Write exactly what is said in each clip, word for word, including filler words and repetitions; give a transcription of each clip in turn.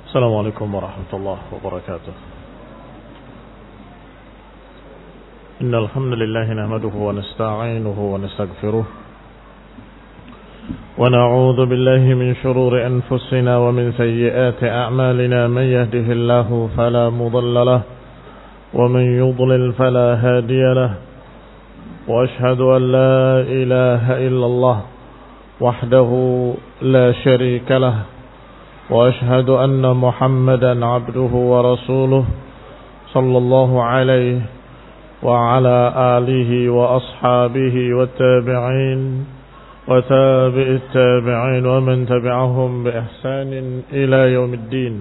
السلام عليكم ورحمة الله وبركاته. إن الحمد لله نحمده ونستعينه ونستغفره ونعوذ بالله من شرور أنفسنا ومن سيئات أعمالنا. من يهده الله فلا مضل له ومن يضلل فلا هادي له، وأشهد أن لا إله إلا الله وحده لا شريك له، وأشهد أن محمدا عبده ورسوله صلى الله عليه وعلى آله وأصحابه والتابعين وتابع التابعين ومن تبعهم بإحسان إلى يوم الدين.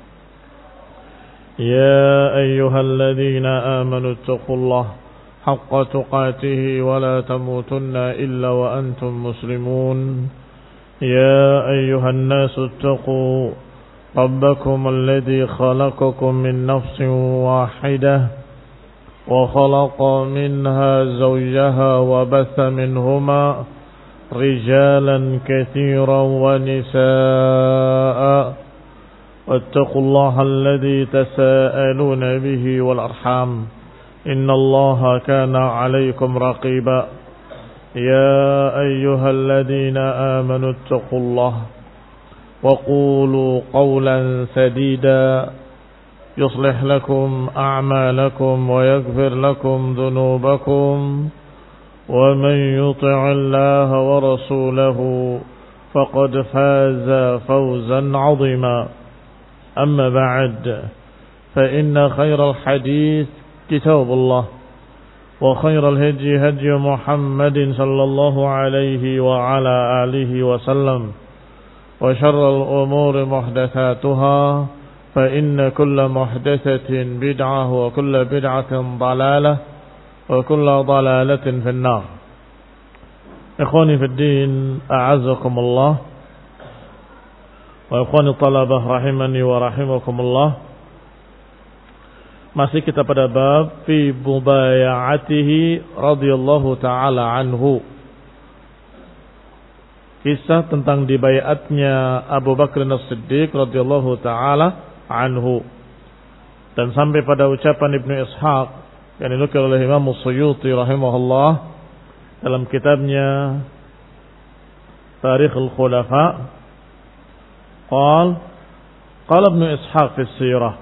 يا أيها الذين آمنوا اتقوا الله حق تقاته ولا تموتن إلا وأنتم مسلمون. يا أيها الناس اتقوا ربكم الذي خلقكم من نفس واحدة وخلق منها زوجها وبث منهما رجالا كثيرا ونساء، واتقوا الله الذي تساءلون به والأرحام إن الله كان عليكم رقيبا. يا أيها الذين آمنوا اتقوا الله وقولوا قولا سديدا يصلح لكم أعمالكم ويغفر لكم ذنوبكم، ومن يطع الله ورسوله فقد فاز فوزا عظيما. أما بعد، فإن خير الحديث كتاب الله، وخير الهدي هدي محمد صلى الله عليه وعلى آله وسلم، وشر الأمور محدثاتها، فإن كل محدثة بدعة وكل بدعة ضلالة وكل ضلالة في النار. إخواني في الدين، أعزكم الله، وإخواني الطلبة رحمني ورحمكم الله. Masih kita pada bab fi mubaya'atihi radhiyallahu ta'ala anhu. Kisah tentang dibayatnya Abu Bakr As-Siddiq radhiyallahu ta'ala anhu. Dan sampai pada ucapan Ibnu Ishaq yang dinukil oleh Imam Suyuti rahimahullah dalam kitabnya Tarikh al-Khulafa. Qal Qala Ibnu Ishaq fi sirah,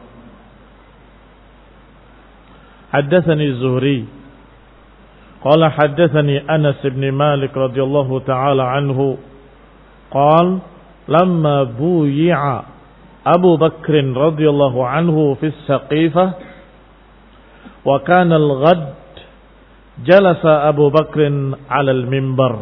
حدثني الزهري قال حدثني أنس بن مالك رضي الله تعالى عنه قال لما بويع أبو بكر رضي الله عنه في السقيفة وكان الغد جلس أبو بكر على المنبر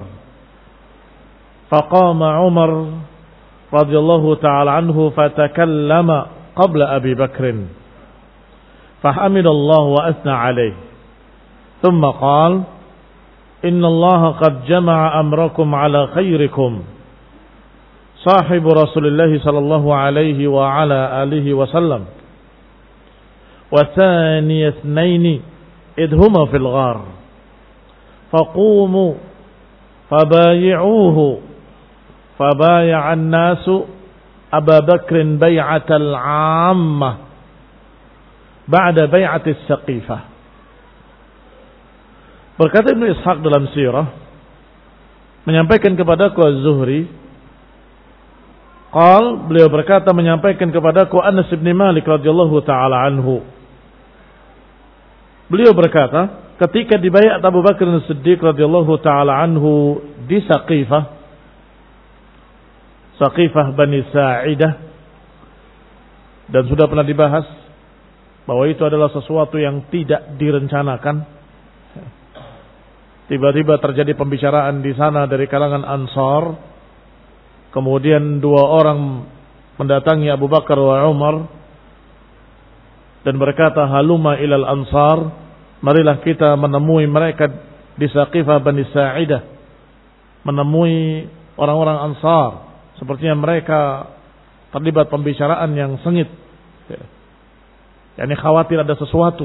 فقام عمر رضي الله تعالى عنه فتكلم قبل أبي بكر فحمد الله وأثنى عليه ثم قال إن الله قد جمع أمركم على خيركم صاحب رسول الله صلى الله عليه وعلى آله وسلم وثاني اثنين إذ هما في الغار فقوموا فبايعوه فبايع الناس أبا بكر بيعة العامة ba'da bai'atis saqifah. Berkata Ibnu Ishaq dalam sirah, menyampaikan kepadaku Az-Zuhri, qal, beliau berkata menyampaikan kepadaku Anas bin Malik radhiyallahu taala anhu. Beliau berkata, ketika dibayat Abu Bakar As-Siddiq radhiyallahu taala anhu di Saqifah, Saqifah Bani Sa'idah, dan sudah pernah dibahas bahwa itu adalah sesuatu yang tidak direncanakan. Tiba-tiba terjadi pembicaraan di sana dari kalangan Ansar. Kemudian dua orang mendatangi Abu Bakar wa Umar dan berkata, haluma ilal Ansar, marilah kita menemui mereka di Saqifah Bani Sa'idah, menemui orang-orang Ansar. Sepertinya mereka terlibat pembicaraan yang sengit, yakni khawatir ada sesuatu.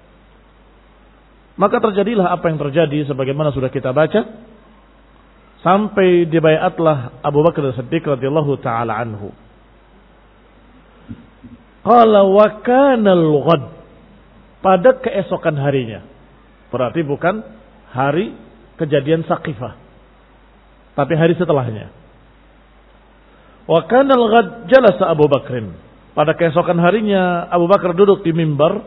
Maka terjadilah apa yang terjadi sebagaimana sudah kita baca, sampai dibaiatlah Abu Bakar As-Siddiq radhiyallahu taala anhu. Qala wa kana al-ghad, pada keesokan harinya. Berarti bukan hari kejadian Saqifah, tapi hari setelahnya. Wa kana al-ghad jalasa Abu Bakrin. Pada keesokan harinya Abu Bakar duduk di mimbar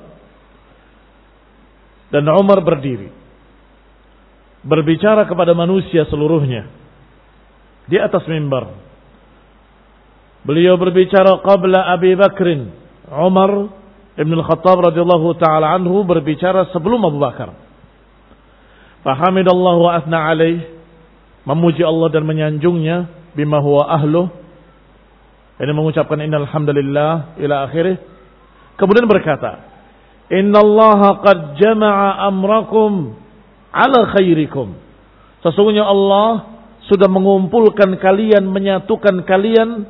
dan Umar berdiri, berbicara kepada manusia seluruhnya di atas mimbar. Beliau berbicara qabla Abi Bakrin. Umar Ibn Al-Khattab radhiyallahu taala anhu berbicara sebelum Abu Bakar. Fahamidallahu wa athna alaih, memuji Allah dan menyanjungnya, bima huwa ahluh, ini mengucapkan innal hamdalillah ila akhirih. Kemudian berkata, innallaha qad jama'a amrakum ala khairikum. Sesungguhnya Allah sudah mengumpulkan kalian, menyatukan kalian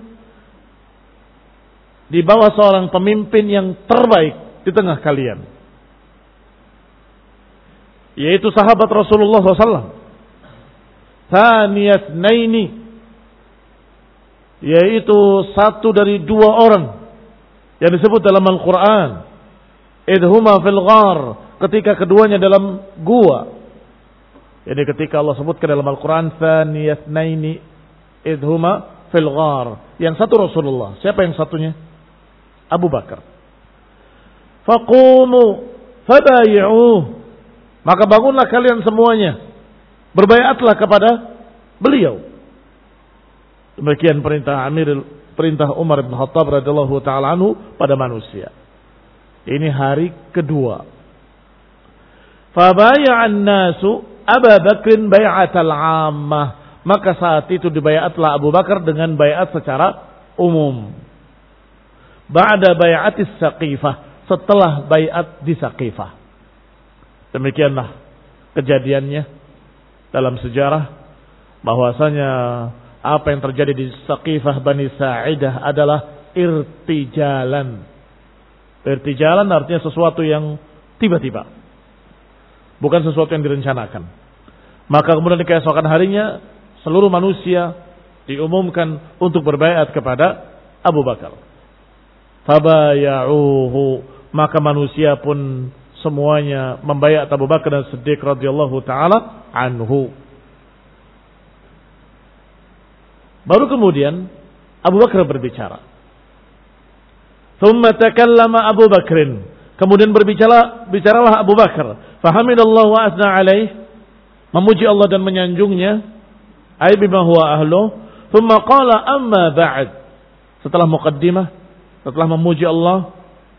di bawah seorang pemimpin yang terbaik di tengah kalian, yaitu sahabat Rasulullah shallallahu alaihi wasallam. Thaniyat naini, yaitu satu dari dua orang yang disebut dalam Al-Quran, idhuma fil ghar, ketika keduanya dalam gua. Jadi ketika Allah sebutkan dalam Al-Quran thaniyat naini idhuma fil ghar, yang satu Rasulullah. Siapa yang satunya? Abu Bakar. Faqumu fabayi'uh, maka bangunlah kalian semuanya, berbayatlah kepada beliau. Demikian perintah Amir, perintah Umar bin Khattab radhiyallahu taala anhu pada manusia. Ini hari kedua. Fabay'an nasu Abu Bakrin bai'atal 'ammah, maka saat itu dibayatlah Abu Bakar dengan bayat secara umum. Ba'da bai'atis Saqifah, setelah bayat di Saqifah. Demikianlah kejadiannya dalam sejarah, bahwasanya apa yang terjadi di Saqifah Bani Sa'idah adalah irtijalan. Irtijalan artinya sesuatu yang tiba-tiba, bukan sesuatu yang direncanakan. Maka kemudian di keesokan harinya seluruh manusia diumumkan untuk berbaiat kepada Abu Bakar. Fabaya'uhu, maka manusia pun semuanya membaiat Abu Bakar dan Siddiq radhiyallahu taala anhu. Baru kemudian Abu Bakar berbicara. Thumma takallama Abu Bakrin, kemudian berbicara bicaralah Abu Bakar. Fahamidallahu wa asna alaih, memuji Allah dan menyanjungnya, ay bima huwa ahlu. Thumma qala amma ba'd, setelah muqaddimah, setelah memuji Allah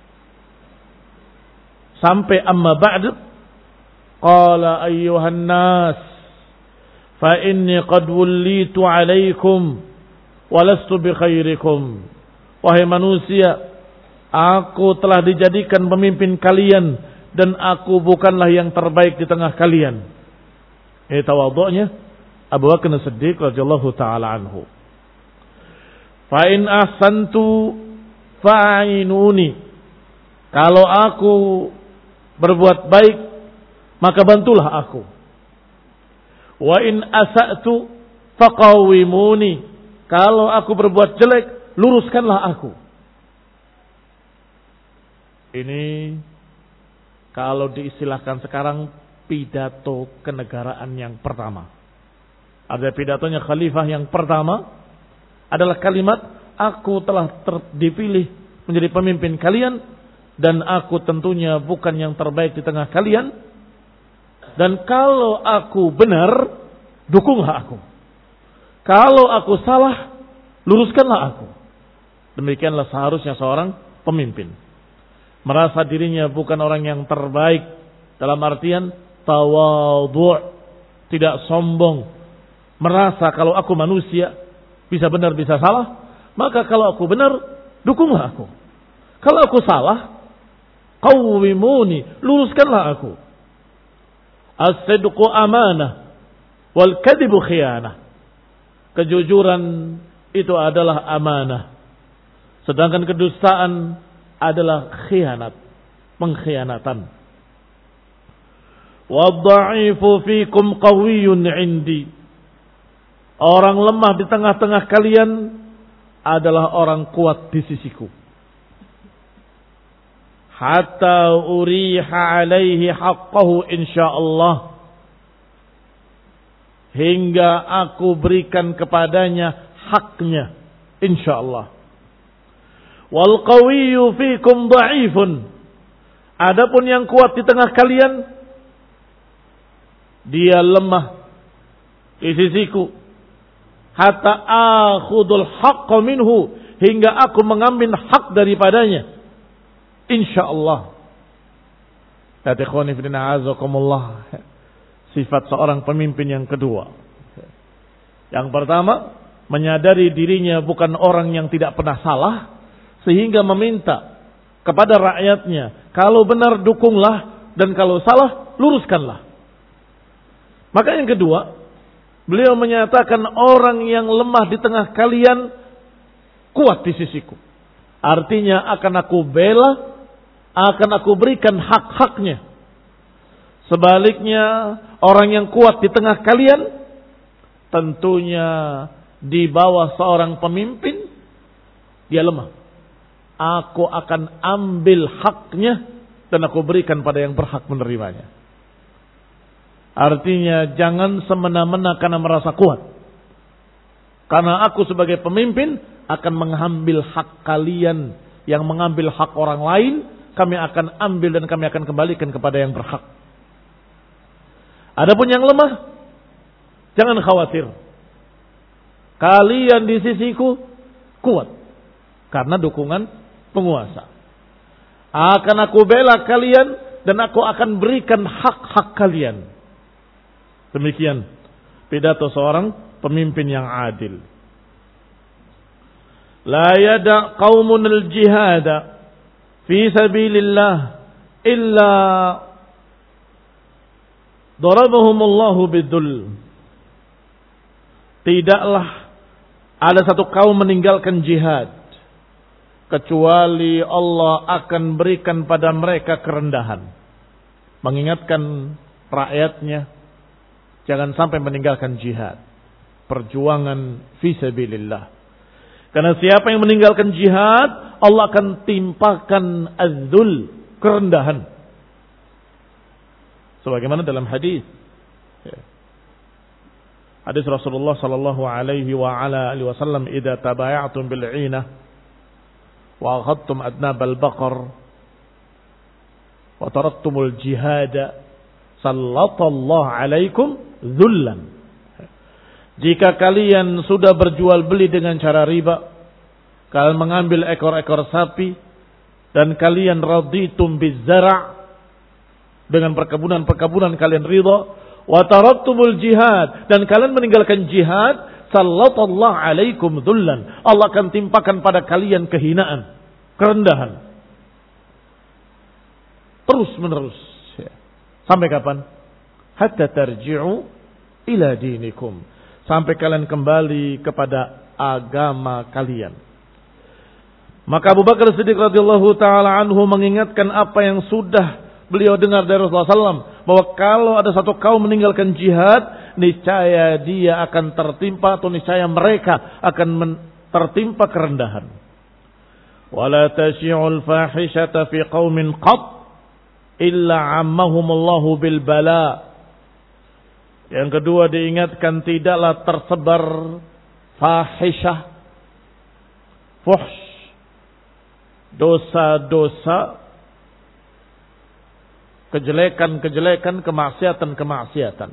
sampai amma ba'd, qala ayyuhan nas fa inni qad wullitu alaikum walastu bi khairikum. Wahai manusia, aku telah dijadikan pemimpin kalian dan aku bukanlah yang terbaik di tengah kalian. Ini tawadhu'nya Abu Bakar As-Siddiq radhiyallahu taala anhu. Fa in ahsantu fa'inuni, kalau aku berbuat baik maka bantulah aku. Wa in asa'tu faqawimuni, kalau aku berbuat jelek luruskanlah aku. Ini kalau diistilahkan sekarang pidato kenegaraan yang pertama. Ada pidatonya khalifah yang pertama adalah kalimat, aku telah ter- dipilih menjadi pemimpin kalian dan aku tentunya bukan yang terbaik di tengah kalian. Dan kalau aku benar, dukunglah aku. Kalau aku salah, luruskanlah aku. Demikianlah seharusnya seorang pemimpin. Merasa dirinya bukan orang yang terbaik dalam artian tawadhu', tidak sombong. Merasa kalau aku manusia, bisa benar bisa salah, maka kalau aku benar, dukunglah aku. Kalau aku salah, qawwimuni, luruskanlah aku. As-sidqu amanah wal kadhibu khiyanah. Kejujuran itu adalah amanah, sedangkan kedustaan adalah khianat, pengkhianatan. Wadha'ifu fikum qawiyyun 'indi. Orang lemah di tengah-tengah kalian adalah orang kuat di sisiku. hatta uriha alaihi haqqahu insyaallah, hingga aku berikan kepadanya haknya insyaallah. Wal qawiyyu fikum dha'ifun, adapun yang kuat di tengah kalian dia lemah di sisiku, hatta akhudul haqqa minhu, hingga aku mengambil hak daripadanya insyaallah. Kata ikhwani fillah azakumullah, sifat seorang pemimpin yang kedua. Yang pertama, menyadari dirinya bukan orang yang tidak pernah salah, sehingga meminta kepada rakyatnya, kalau benar dukunglah, dan kalau salah luruskanlah. Maka yang kedua, beliau menyatakan orang yang lemah di tengah kalian kuat di sisiku. Artinya akan aku bela, akan aku berikan hak-haknya. Sebaliknya, orang yang kuat di tengah kalian tentunya di bawah seorang pemimpin dia lemah. Aku akan ambil haknya dan aku berikan pada yang berhak menerimanya. Artinya jangan semena-mena karena merasa kuat. Karena aku sebagai pemimpin akan mengambil hak kalian, yang mengambil hak orang lain kami akan ambil dan kami akan kembalikan kepada yang berhak. Adapun yang lemah, jangan khawatir. Kalian di sisiku kuat karena dukungan penguasa. Akan aku bela kalian dan aku akan berikan hak-hak kalian. Demikian pidato seorang pemimpin yang adil. La yada qaumun al-jihada fi sabilillah illa darabahumullahu bidul. Tidaklah ada satu kaum meninggalkan jihad kecuali Allah akan berikan pada mereka kerendahan. Mengingatkan rakyatnya jangan sampai meninggalkan jihad, perjuangan fi sabilillah. Karena siapa yang meninggalkan jihad, Allah akan timpakan az-zul, kerendahan. Sebagaimana dalam hadis. Hadis Rasulullah sallallahu alaihi wa ala alihi wasallam, "Idza tabaya'tum bil 'inah wa akhadtum adnab al-baqar wa taraktumul jihad, sallallahu alaikum dzullan." Jika kalian sudah berjual beli dengan cara riba, kalian mengambil ekor-ekor sapi, dan kalian raditum bizzara', dengan perkebunan-perkebunan kalian ridha, wa taraktumul jihad, dan kalian meninggalkan jihad, sallallahu alaikum dzullan, Allah akan timpakan pada kalian kehinaan, kerendahan. Terus menerus. Sampai kapan? Hatta tarji'u ila dinikum, sampai kalian kembali kepada agama kalian. Maka Abu Bakar Siddiq radhiyallahu taala anhu mengingatkan apa yang sudah beliau dengar dari Rasulullah sallallahu alaihi wasallam, bahwa kalau ada satu kaum meninggalkan jihad, niscaya dia akan tertimpa, atau niscaya mereka akan tertimpa kerendahan. Wala tasyi'ul fahishata fi qaumin qat illa ammahumullahu bil bala. Yang kedua diingatkan, tidaklah tersebar fahishah, fuhsh, dosa-dosa, kejelekan-kejelekan, kemaksiatan-kemaksiatan.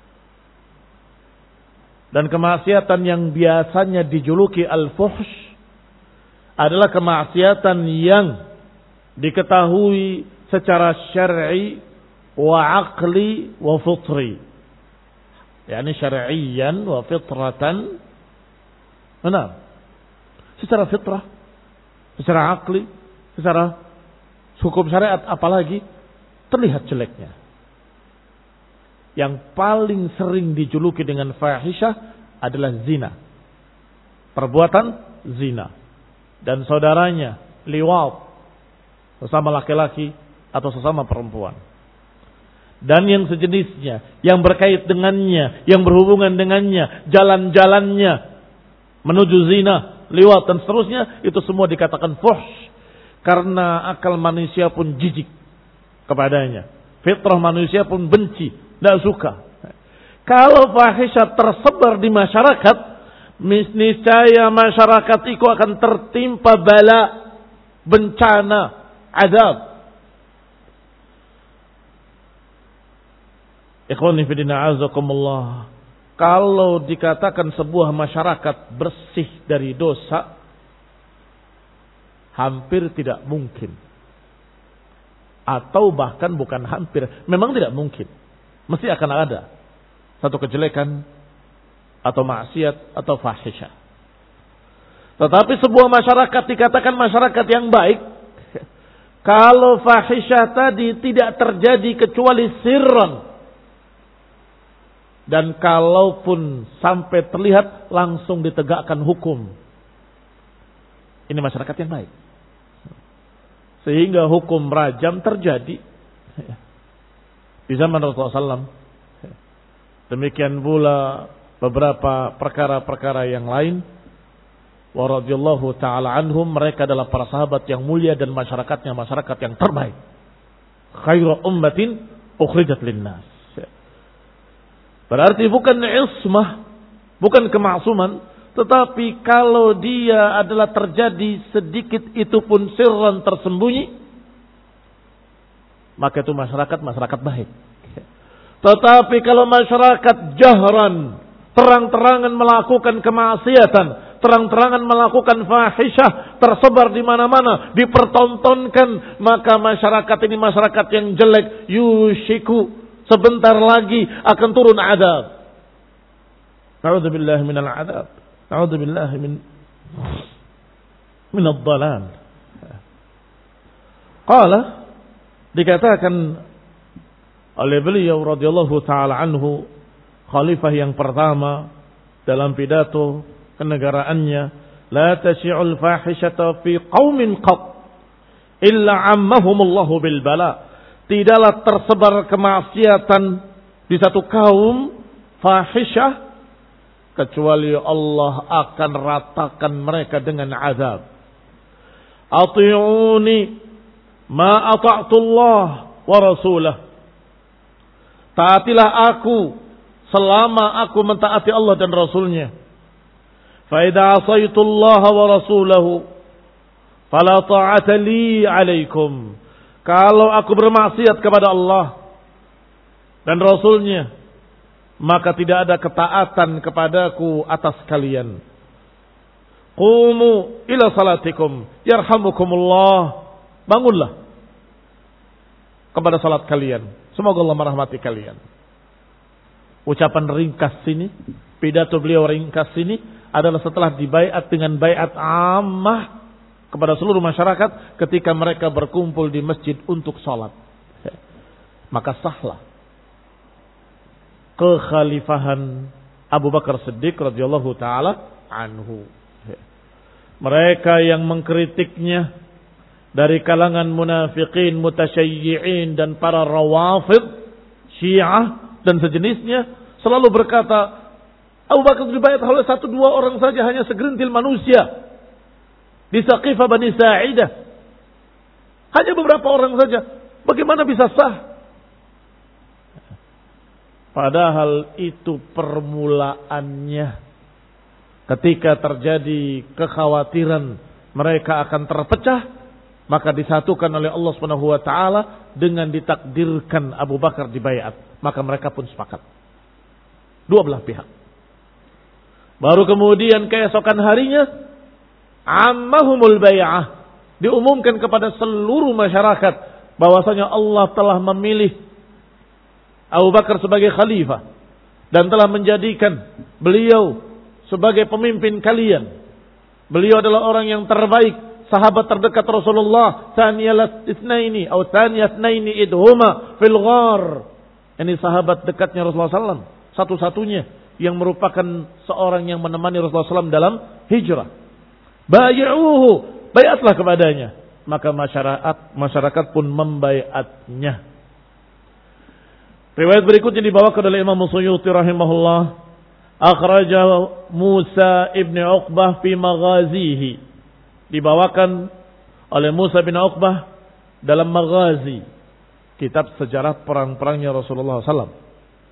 Dan kemaksiatan yang biasanya dijuluki al-fuhsh adalah kemaksiatan yang diketahui secara syar'i wa aqli wa fitri. Yani syar'iyan wa fitratan. Benar. Secara fitrah, secara akli, secara hukum syariat apalagi terlihat jeleknya. Yang paling sering dijuluki dengan fahisyah adalah zina. Perbuatan zina. Dan saudaranya liwat, sesama laki-laki atau sesama perempuan. Dan yang sejenisnya, yang berkait dengannya, yang berhubungan dengannya, jalan-jalannya menuju zina, liwat dan seterusnya, itu semua dikatakan fuhsh. Karena akal manusia pun jijik kepadanya. Fitrah manusia pun benci, tidak suka. Kalau fahisyah tersebar di masyarakat, niscaya masyarakat itu akan tertimpa bala, bencana, azab. Ikhwani fillah azakumullah. Kalau dikatakan sebuah masyarakat bersih dari dosa, hampir tidak mungkin. Atau bahkan bukan hampir, memang tidak mungkin. Mesti akan ada satu kejelekan atau maksiat atau fahisyah. Tetapi sebuah masyarakat dikatakan masyarakat yang baik kalau fahisyah tadi tidak terjadi kecuali sirran. Dan kalaupun sampai terlihat langsung ditegakkan hukum. Ini masyarakat yang baik. Sehingga hukum rajam terjadi di zaman Rasulullah shallallahu alaihi wasallam. Demikian pula beberapa perkara-perkara yang lain. Wa radhiyallahu ta'ala anhum, mereka adalah para sahabat yang mulia dan masyarakatnya masyarakat yang terbaik. Khairu ummatin ukhrijat linnas. Berarti bukan ismah, bukan kemaksuman, tetapi kalau dia adalah terjadi sedikit itu pun sirran tersembunyi, maka itu masyarakat masyarakat baik. Tetapi kalau masyarakat jahran, terang-terangan melakukan kemaksiatan, terang-terangan melakukan fahisyah, tersebar di mana-mana, dipertontonkan, maka masyarakat ini masyarakat yang jelek. Yushiku, sebentar lagi akan turun adab. Na'udzubillah minal adab. Na'udzubillah min min ad-dhalal. Qala, dikatakan oleh beliau radhiyallahu taala anhu, khalifah yang pertama dalam pidato kenegaraannya, la tasyi'ul fahishata fi qaumin qat illa ammahumullahu bil bala. Tidaklah tersebar kemaksiatan di satu kaum fahisyah kecuali Allah akan ratakan mereka dengan azab. Ati'uni ma ata'tullah wa rasulah. Taatilah aku selama aku mentaati Allah dan Rasulnya. Fa idza asaitullah wa rasulahu fala ta'ata li 'alaikum. Kalau aku bermaksiat kepada Allah dan Rasulnya, maka tidak ada ketaatan kepadaku atas kalian. Qumu ila salatikum yarhamukumullah. Bangunlah kepada salat kalian. Semoga Allah merahmati kalian. Ucapan ringkas sini, pidato beliau ringkas sini adalah setelah dibaiat dengan baiat ammah kepada seluruh masyarakat ketika mereka berkumpul di masjid untuk salat. Maka sahlah kekhalifahan Abu Bakar Siddiq radhiyallahu taala anhu. Mereka yang mengkritiknya dari kalangan munafiqin, mutasyayyi'in dan para rawafid, Syiah dan sejenisnya selalu berkata, Abu Bakar dibaiat oleh satu dua orang saja, hanya segerintil manusia di Saqifah Bani Sa'idah. Hanya beberapa orang saja. Bagaimana bisa sah? Padahal itu permulaannya. Ketika terjadi kekhawatiran mereka akan terpecah, maka disatukan oleh Allah Subhanahu wa taala dengan ditakdirkan Abu Bakar dibaiat. Maka mereka pun sepakat. Dua belah pihak. Baru kemudian keesokan harinya ammahumul bai'ah, diumumkan kepada seluruh masyarakat bahwasanya Allah telah memilih Abu Bakar sebagai khalifah dan telah menjadikan beliau sebagai pemimpin kalian. Beliau adalah orang yang terbaik, sahabat terdekat Rasulullah, tsaniyal itsnaini atau tsaniyat tsnaini idhuma fil ghar. Ini sahabat dekatnya Rasulullah sallallahu alaihi wasallam, satu-satunya yang merupakan seorang yang menemani Rasulullah sallallahu alaihi wasallam dalam hijrah. Bay'uhu, bayatlah kepadanya. Maka masyarakat masyarakat pun membaiatnya. Riwayat berikutnya dibawakan oleh Imam Suyuti rahimahullah, akhraja Musa ibn Uqbah fi maghazihi. Dibawakan oleh Musa bin Uqbah dalam Maghazi, kitab sejarah perang-perangnya Rasulullah sallallahu alaihi wasallam.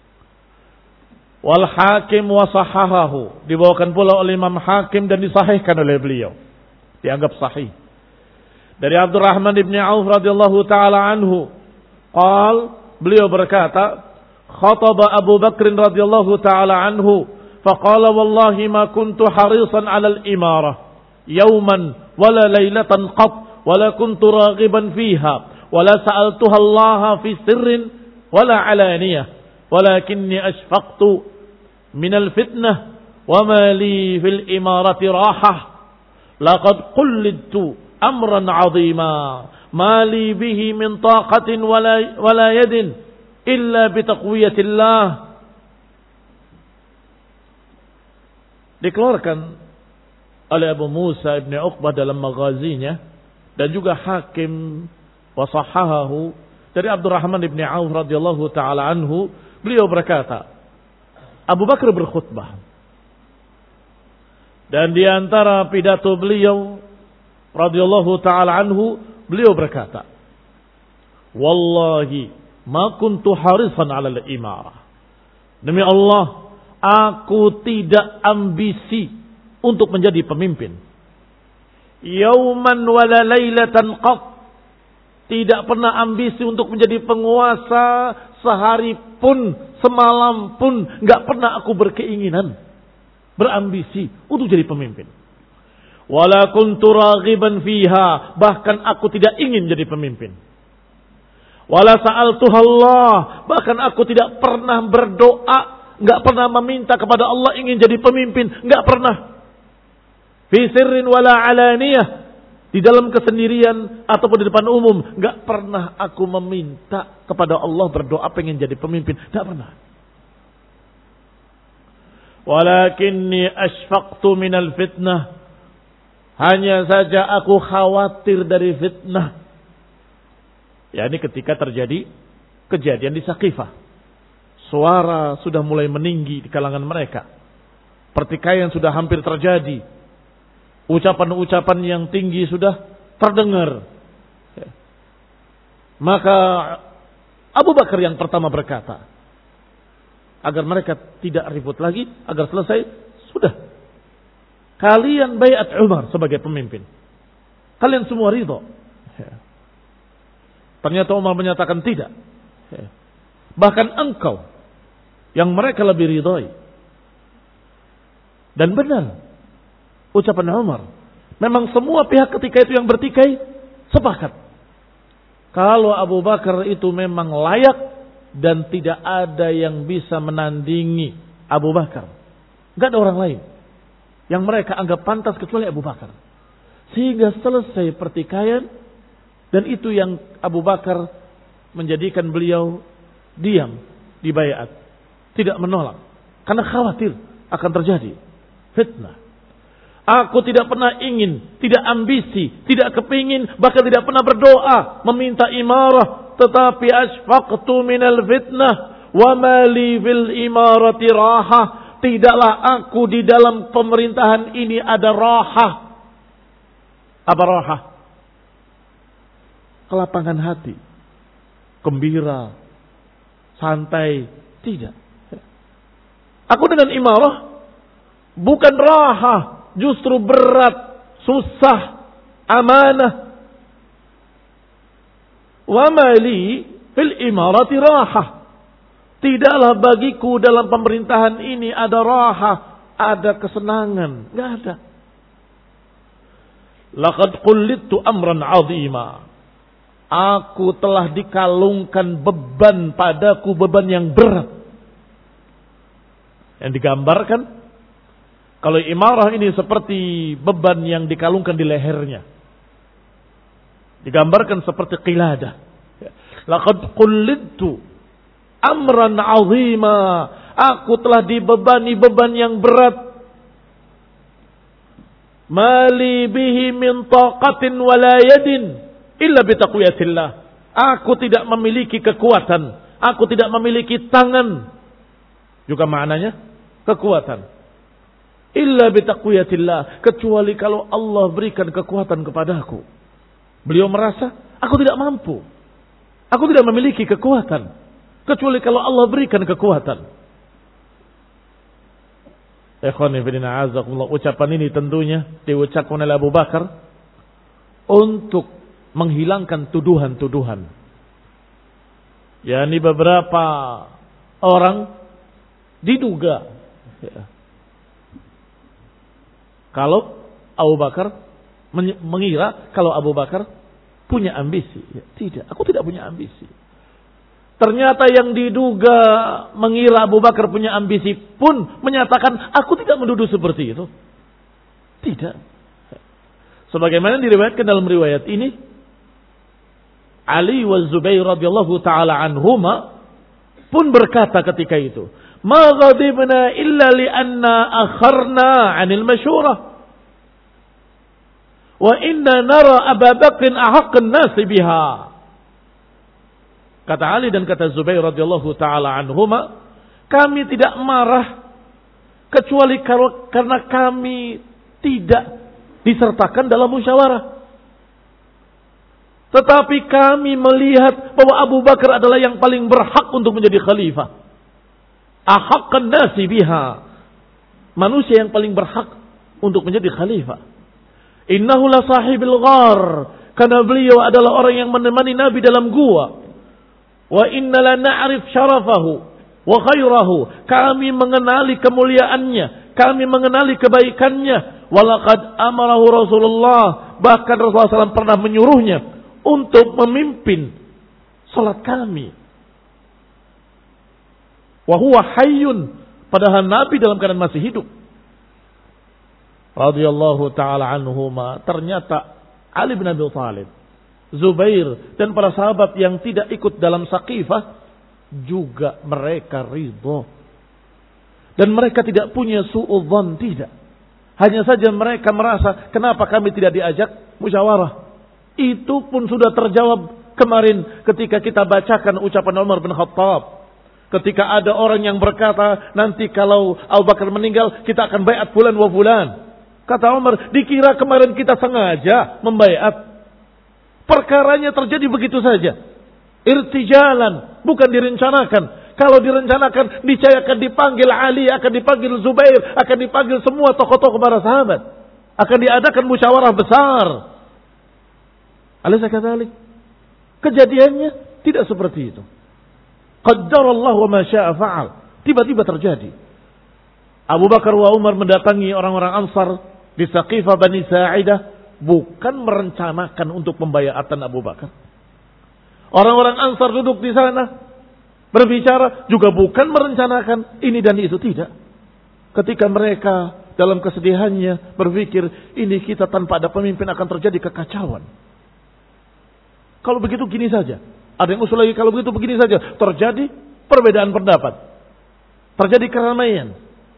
Wal Hakim wa sahahahu, dibawakan pula oleh Imam Hakim dan disahihkan oleh beliau, dianggap sahih. Dari Abdurrahman bin Auf radhiyallahu taala anhu, qal, beliau berkata, khataba Abu Bakr radhiyallahu taala anhu, faqala wallahi ma kuntu harisan 'ala al-imarah yawman wala laylatan qat wala kuntu raghiban fiha wala sa'altuha Allah fi sirrin wala 'alaniyah walakinni ashfaqtu min al-fitnah wa ma li fil imarati rahah laqad qullidtu amran 'azima ma li bihi min taqatin wala wala yadin illa bi taqwiyatillah. Dikeluarkan oleh Abu Musa bin Uqbah dalam Maghazinya dan juga Hakim wa sahahahu dari Abdurrahman bin Auf radhiyallahu taala anhu, beliau berkata, Abu Bakar berkhutbah dan di antara pidato beliau radhiyallahu taala anhu, beliau berkata, wallahi ma kuntu harisan 'ala al-imarah. Demi Allah, aku tidak ambisi untuk menjadi pemimpin. Yauman wala lailatan qat. Tidak pernah ambisi untuk menjadi penguasa sehari pun, semalam pun. Enggak pernah aku berkeinginan, berambisi untuk jadi pemimpin. Wala kuntu raghiban fiha. Bahkan aku tidak ingin jadi pemimpin. Wala sa'altuha Allah. Bahkan aku tidak pernah berdoa, enggak pernah meminta kepada Allah ingin jadi pemimpin. Enggak pernah. Fi sirrin wala alaniyah. Di dalam kesendirian ataupun di depan umum, enggak pernah aku meminta kepada Allah berdoa pengen jadi pemimpin, enggak pernah. Walakinni ashfaqtu minal fitnah. Hanya saja aku khawatir dari fitnah. Ya, ini ketika terjadi kejadian di Saqifah. Suara sudah mulai meninggi di kalangan mereka. Pertikaian sudah hampir terjadi. Ucapan-ucapan yang tinggi sudah terdengar. Maka Abu Bakar yang pertama berkata, agar mereka tidak ribut lagi, agar selesai, sudah. Kalian baiat Umar sebagai pemimpin. Kalian semua ridho. Ternyata Umar menyatakan tidak. Bahkan engkau yang mereka lebih ridhoi. Dan benar ucapan Umar. Memang semua pihak ketika itu yang bertikai sepakat. Kalau Abu Bakar itu memang layak dan tidak ada yang bisa menandingi Abu Bakar. Enggak ada orang lain yang mereka anggap pantas kecuali Abu Bakar. Sehingga selesai pertikaian dan itu yang Abu Bakar menjadikan beliau diam di baiat. Tidak menolak. Karena khawatir akan terjadi fitnah. Aku tidak pernah ingin, tidak ambisi, tidak kepingin, bahkan tidak pernah berdoa meminta imarah, tetapi asfaqtu minal fitnah wa ma li fil imarati rahah. Tidaklah aku di dalam pemerintahan ini ada rahah. Apa rahah? Kelapangan hati, gembira, santai, tidak. Aku dengan imarah bukan rahah. Justru berat, susah, amanah. Wa mali fil imarati rahah. Tidaklah bagiku dalam pemerintahan ini ada rahah, ada kesenangan. Enggak ada. Laqad qullidtu amran 'azima. Aku telah dikalungkan beban padaku, beban yang berat. Yang digambarkan, kalau imarah ini seperti beban yang dikalungkan di lehernya. Digambarkan seperti qiladah. Laqad qullidtu amran 'azima. Aku telah dibebani beban yang berat. Mali bihi min taqatin wala yadin illa bi taqwiyatillah. Aku tidak memiliki kekuatan, aku tidak memiliki tangan. Juga maknanya kekuatan. Illa bitaqwiyatillah, kecuali kalau Allah berikan kekuatan kepadaku. Beliau merasa, aku tidak mampu. Aku tidak memiliki kekuatan. Kecuali kalau Allah berikan kekuatan. Ikhwani fillah azakumullah. Ucapan ini tentunya diucapkan oleh Abu Bakar untuk menghilangkan tuduhan-tuduhan. yakni beberapa orang diduga ya, kalau Abu Bakar mengira kalau Abu Bakar punya ambisi. Ya, tidak, aku tidak punya ambisi. Ternyata yang diduga mengira Abu Bakar punya ambisi pun menyatakan aku tidak menuduh seperti itu. Tidak. Sebagaimana diriwayatkan dalam riwayat ini, Ali wa Zubair radhiyallahu taala anhuma pun berkata ketika itu, "Ma ghadibna illa li'anna akharna 'anil masyurah. Wa inna nara Abu Bakr ahaqqan nas biha." Kata Ali dan kata Zubair radhiyallahu taala anhuma, kami tidak marah kecuali karena kami tidak disertakan dalam musyawarah. Tetapi kami melihat bahwa Abu Bakar adalah yang paling berhak untuk menjadi khalifah. Ahaqqan nasi biha. Manusia yang paling berhak untuk menjadi khalifah. Innahu la sahibil ghar. Karena beliau adalah orang yang menemani Nabi dalam gua. Wa inna la na'rif syarafahu wa khairahu. Kami mengenali kemuliaannya, kami mengenali kebaikannya. Walaqad amarahu Rasulullah, bahkan Rasulullah shallallahu alaihi wasallam pernah menyuruhnya untuk memimpin salat kami. Wa huwa hayyun, padahal Nabi dalam keadaan masih hidup. Radhiyallahu taala anhuma. Ternyata Ali bin Abi Thalib, Zubair dan para sahabat yang tidak ikut dalam Saqifah juga mereka ridho. Dan mereka tidak punya suudzon, tidak. Hanya saja mereka merasa kenapa kami tidak diajak musyawarah. Itu pun sudah terjawab kemarin ketika kita bacakan ucapan Umar bin Khattab. Ketika ada orang yang berkata, nanti kalau Abu Bakar meninggal kita akan baiat fulan wa fulan. Kata Umar, dikira kemarin kita sengaja membaiat. Perkaranya terjadi begitu saja. Irtijalan, bukan direncanakan. Kalau direncanakan, niscaya akan dipanggil Ali, akan dipanggil Zubair, akan dipanggil semua tokoh-tokoh para sahabat. Akan diadakan musyawarah besar. Alaysa kadzalik? Kejadiannya tidak seperti itu. Qaddarallahu wa ma syaa fa'al. Tiba-tiba terjadi. Abu Bakar wa Umar mendatangi orang-orang Ansar di Saqifah Bani Sa'idah, bukan merencanakan untuk pembayatan Abu Bakar. Orang-orang Ansar duduk di sana berbicara juga bukan merencanakan ini dan itu, tidak. Ketika mereka dalam kesedihannya berpikir ini kita tanpa ada pemimpin akan terjadi kekacauan. Kalau begitu gini saja. Ada yang usul lagi kalau begitu begini saja. Terjadi perbedaan pendapat. Terjadi keramaian.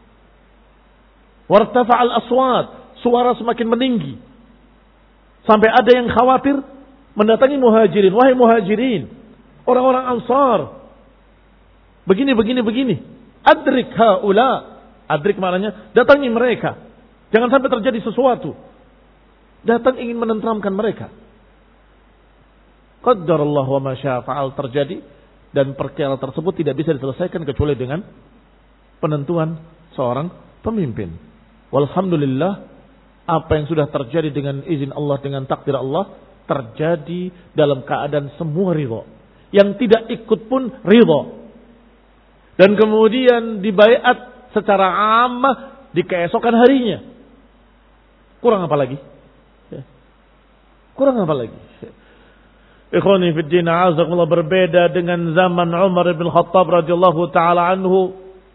Wartafa'al aswat. Suara semakin meninggi. Sampai ada yang khawatir mendatangi muhajirin. Wahai muhajirin. Orang-orang Ansar. Begini, begini, begini. Adrik haula. Adrik maknanya datangi mereka. Jangan sampai terjadi sesuatu. Datang ingin menenteramkan mereka. Qaddarallah wa ma syaa fa'al, terjadi. Dan perkara tersebut tidak bisa diselesaikan kecuali dengan penentuan seorang pemimpin. Walhamdulillah, apa yang sudah terjadi dengan izin Allah, dengan takdir Allah, terjadi dalam keadaan semua ridho. Yang tidak ikut pun ridho. Dan kemudian dibaiat secara ammah di keesokan harinya. Kurang apa lagi? Kurang apa lagi? Ikhwani fid din, a'azakumullah, berbeda dengan zaman Umar bin Khattab radhiyallahu taala anhu.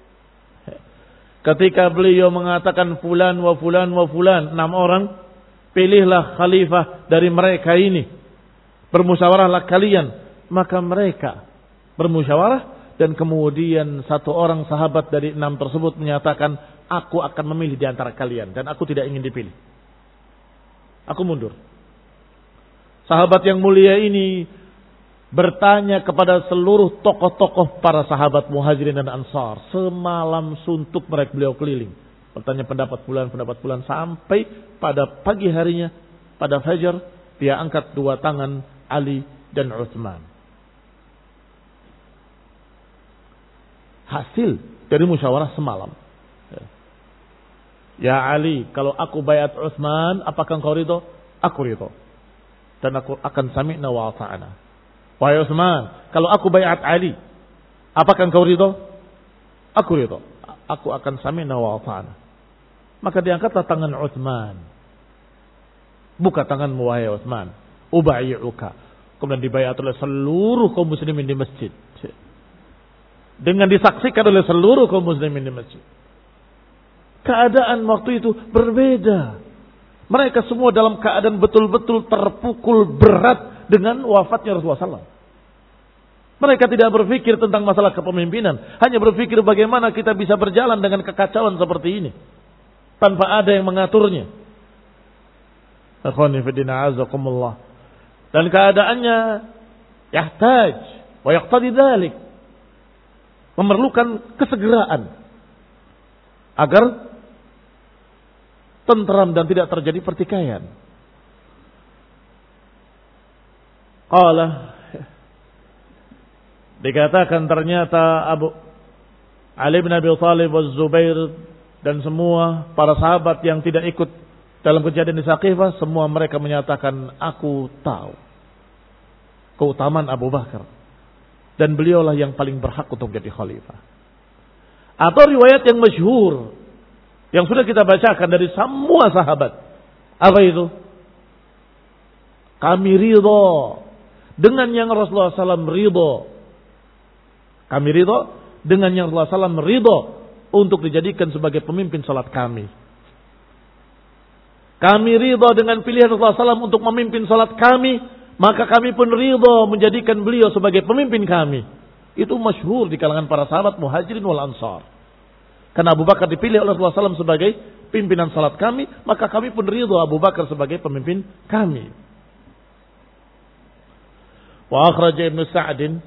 Ketika beliau mengatakan fulan wa fulan wa fulan, enam orang, pilihlah khalifah dari mereka ini. Bermusyawarahlah kalian. Maka mereka bermusyawarah dan kemudian satu orang sahabat dari enam tersebut menyatakan, aku akan memilih di antara kalian dan aku tidak ingin dipilih. Aku mundur. Sahabat yang mulia ini bertanya kepada seluruh tokoh-tokoh para sahabat Muhajirin dan Ansar. Semalam suntuk mereka beliau keliling. Bertanya pendapat bulan, pendapat bulan. Sampai pada pagi harinya, pada fajar, dia angkat dua tangan Ali dan Utsman. Hasil dari musyawarah semalam. Ya Ali, kalau aku bayat Utsman, apakah engkau ridho? Aku ridho. Dan aku akan sami'na wa ata'na. Wahai Utsman, kalau aku bayat Ali, apakah engkau ridho? Aku ridho. Aku akan sami'na wa ata'na. Maka diangkatlah tangan Utsman. Buka tanganmu wahai Utsman. Ubayyuka. Kemudian dibayat oleh seluruh kaum muslimin di masjid. Dengan disaksikan oleh seluruh kaum muslimin di masjid. Keadaan waktu itu berbeda. Mereka semua dalam keadaan betul-betul terpukul berat dengan wafatnya Rasulullah sallallahu alaihi wasallam. Mereka tidak berpikir tentang masalah kepemimpinan. Hanya berpikir bagaimana kita bisa berjalan dengan kekacauan seperti ini. Tanpa ada yang mengaturnya. Akhwani fiddina azakumullah. Dan keadaannya yahtaj wa yaqtadi dzalik. Memerlukan kesegeraan. Agar tentram dan tidak terjadi pertikaian. Qala, dikatakan ternyata Abu Ali bin Abi Thalib wa Zubair dan semua para sahabat yang tidak ikut dalam kejadian di Saqifah, semua mereka menyatakan, aku tahu keutamaan Abu Bakar dan beliaulah yang paling berhak untuk jadi khalifah. Atau riwayat yang masyhur yang sudah kita bacakan dari semua sahabat. Apa itu? Kami ridho dengan yang Rasulullah sallallahu alaihi wasallam ridho. Kami ridho dengan yang Rasulullah sallallahu alaihi wasallam ridho untuk dijadikan sebagai pemimpin salat kami. Kami ridho dengan pilihan Rasulullah sallallahu alaihi wasallam untuk memimpin salat kami. Maka kami pun ridho menjadikan beliau sebagai pemimpin kami. Itu masyhur di kalangan para sahabat Muhajirin wal Ansar. Karena Abu Bakar dipilih oleh Rasulullah sallallahu alaihi wasallam sebagai pimpinan salat kami, maka kami pun ridho Abu Bakar sebagai pemimpin kami. Wa akhraja Ibnu Sa'd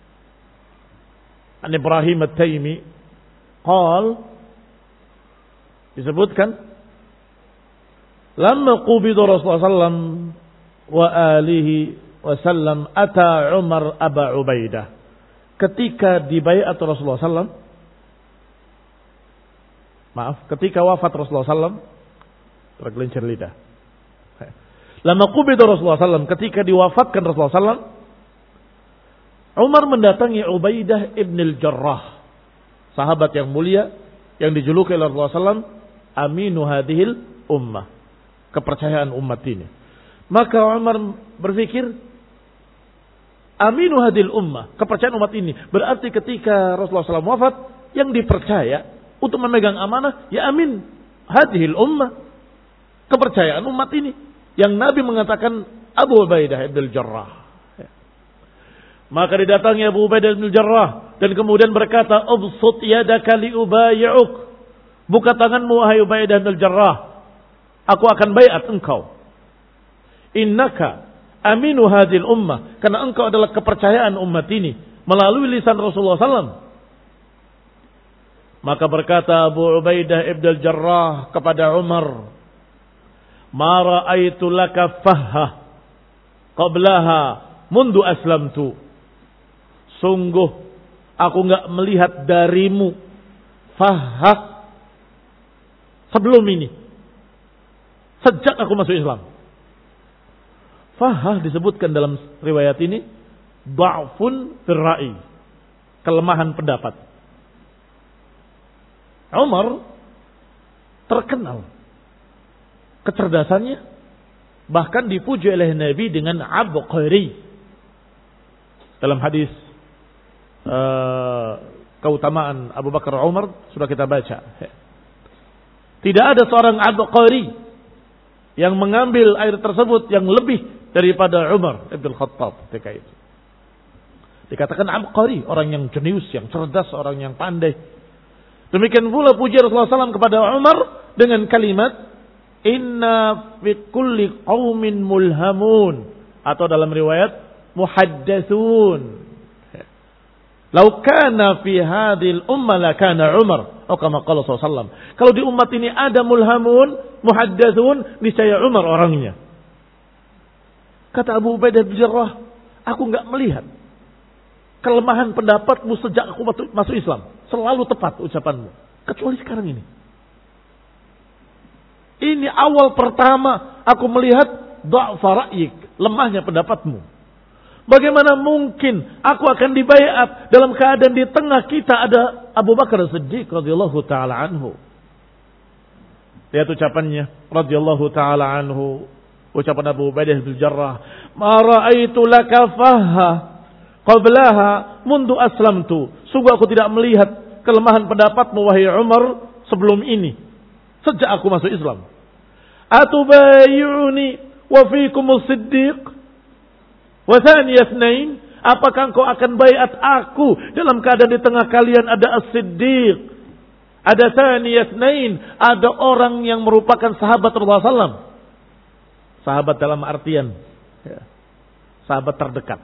an Ibrahim At-Taimi qal, disebutkan lamma qubida Rasulullah sallallahu alaihi wasallam wa alihi wasallam ata Umar Aba Ubaidah. Ketika dibaiat Rasulullah sallallahu alaihi wasallam, maaf, ketika wafat Rasulullah sallallahu alaihi wasallam, tergelincir lidah. Lama qubida Rasulullah sallallahu alaihi wasallam, ketika diwafatkan Rasulullah sallallahu alaihi wasallam, Umar mendatangi Ubaidah ibn al-Jarrah, sahabat yang mulia yang dijuluki oleh Rasulullah sallallahu alaihi wasallam aminu hadhil ummah, kepercayaan umat ini. Maka Umar berpikir, aminu hadhil ummah, kepercayaan umat ini, berarti ketika Rasulullah sallallahu alaihi wasallam wafat, yang dipercaya untuk memegang amanah, ya amin hadhil ummah, kepercayaan umat ini, yang Nabi mengatakan Abu Ubaidah ibn al-Jarrah. Maka didatangi Abu Ubaidah ibn al-Jarrah dan kemudian berkata, ubsut yadaka li ubayyuk, buka tanganmu wahai Ubaidah ibn al-Jarrah, aku akan baiat engkau. Innaka aminu hadhil ummah, karena engkau adalah kepercayaan umat ini melalui lisan Rasulullah sallallahu alaihi wasallam. Maka berkata Abu Ubaidah ibn al-Jarrah kepada Umar, ma ra'aitu laka fahha qablaha mundu aslamtu. Sungguh aku enggak melihat darimu fahha sebelum ini, sejak aku masuk Islam. Fahha disebutkan dalam riwayat ini dha'fun fir ra'i, kelemahan pendapat. Umar terkenal kecerdasannya, bahkan dipuji oleh Nabi dengan abqari. Dalam hadis uh, keutamaan Abu Bakar Umar sudah kita baca. Tidak ada seorang abqari yang mengambil air tersebut yang lebih daripada Umar Ibn Khattab ketika itu. Dikatakan abqari, orang yang jenius, yang cerdas, orang yang pandai. Demikian pula puji Rasulullah sallallahu alaihi wasallam kepada Umar dengan kalimat inna fi kulli qaumin mulhamun, atau dalam riwayat muhaddatsun. Lau kana fi hadhil ummah la kana Umar, atau kama qala sallallahu alaihi wasallam. Kalau di umat ini ada mulhamun, muhaddatsun, niscaya Umar orangnya. Kata Abu Ubaidah bin Jarrah, aku nggak melihat kelemahan pendapatmu sejak aku masuk Islam. Selalu tepat ucapanmu. Kecuali sekarang ini. Ini awal pertama aku melihat dha'fa ra'yik, lemahnya pendapatmu. Bagaimana mungkin aku akan dibaiat dalam keadaan di tengah kita ada Abu Bakar Siddiq radhiyallahu taala anhu. Lihat ucapannya radhiyallahu taala anhu, ucapan Abu Ubaidah bin Jarrah, "Ma ra'aitu laka fahha qablaha mundu aslamtu." Sungguh aku tidak melihat kelemahan pendapatmu wahai Umar sebelum ini, sejak aku masuk Islam. Atubayyuni wa fiikumus Siddiq wa thaniya itsnain, apakah engkau akan baiat aku dalam keadaan di tengah kalian ada As-Siddiq, ada thaniya itsnain, ada orang yang merupakan sahabat Rasulullah sallallahu alaihi wasallam. Sahabat dalam artian ya, sahabat terdekat.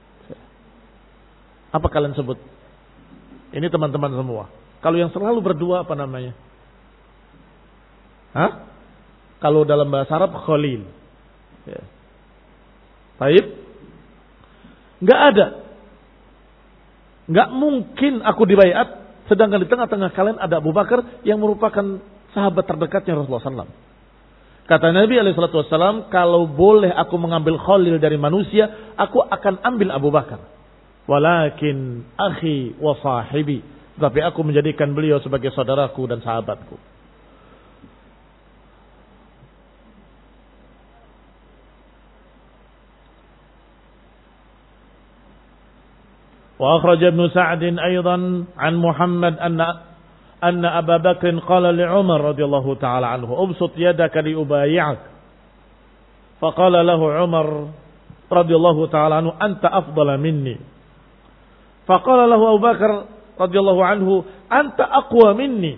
Apa kalian sebut? Ini teman-teman semua. Kalau yang selalu berdua apa namanya? Hah? Kalau dalam bahasa Arab khalil. Ya. Baik. Enggak ada. Enggak mungkin aku dibaiat sedangkan di tengah-tengah kalian ada Abu Bakar yang merupakan sahabat terdekatnya Rasulullah sallallahu alaihi wasallam. Kata Nabi alaihi salatu wasallam, kalau boleh aku mengambil khalil dari manusia, aku akan ambil Abu Bakar. Walakin akhi wa sahibi, tapi aku menjadikan beliau sebagai saudaraku dan sahabatku. Wa akhraj Ibn Sa'd aidan an Muhammad anna anna Abu Bakr qala li Umar radhiyallahu ta'ala anhu ubsut yadaka li ubay'ak. Faqala lahu Umar radhiyallahu ta'ala anhu anta afdala minni. Faqala lahu Abu Bakar radhiyallahu anhu anta aqwa minni.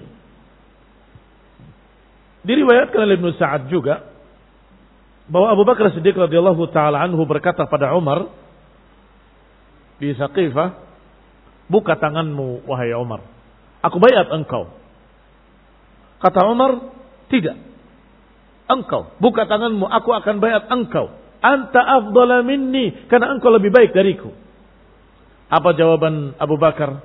Diriwayatkan oleh Ibn Sa'ad juga bahwa Abu Bakar Siddiq radhiyallahu ta'ala anhu berkata pada Umar di Saqifah, buka tanganmu wahai Umar, aku baiat engkau. Kata Umar, tidak, engkau buka tanganmu, aku akan baiat engkau. Anta afdala minni, karena engkau lebih baik dariku. Apa jawaban Abu Bakar?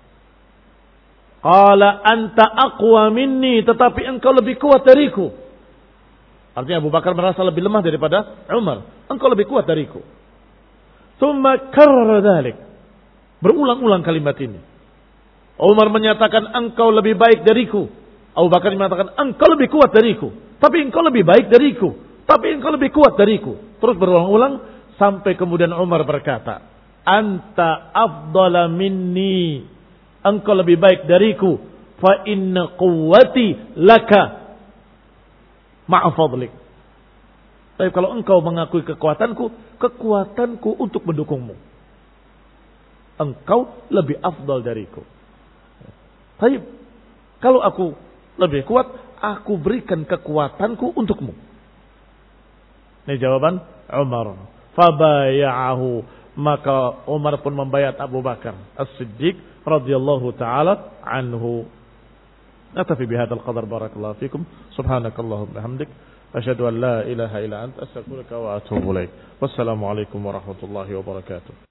Qala anta aqwa minni, tetapi engkau lebih kuat dariku. Artinya Abu Bakar merasa lebih lemah daripada Umar. Engkau lebih kuat dariku. Tsumma karrara dzalik. Berulang-ulang kalimat ini. Umar menyatakan engkau lebih baik dariku. Abu Bakar menyatakan engkau lebih kuat dariku. Tapi engkau lebih baik dariku. Tapi engkau lebih kuat dariku. Terus berulang-ulang sampai kemudian Umar berkata, anta afdala minni. Engkau lebih baik dariku. Fa inna quwwati laka ma'a fadlik. Tapi kalau engkau mengakui kekuatanku, kekuatanku untuk mendukungmu. Engkau lebih afdal dariku. Tapi kalau aku lebih kuat, aku berikan kekuatanku untukmu. Ini jawaban Umar. Fabaya'ahu, maka Umar pun membayat Abu Bakar As-Siddiq radhiyallahu taala anhu. Natafi bihadzal qadar, barakallahu fikum. Subhanakallahumma bihamdik, asyhadu an la ilaha illa anta, astaghfiruka wa atubu ilaik. Wassalamu alaikum warahmatullahi wabarakatuh.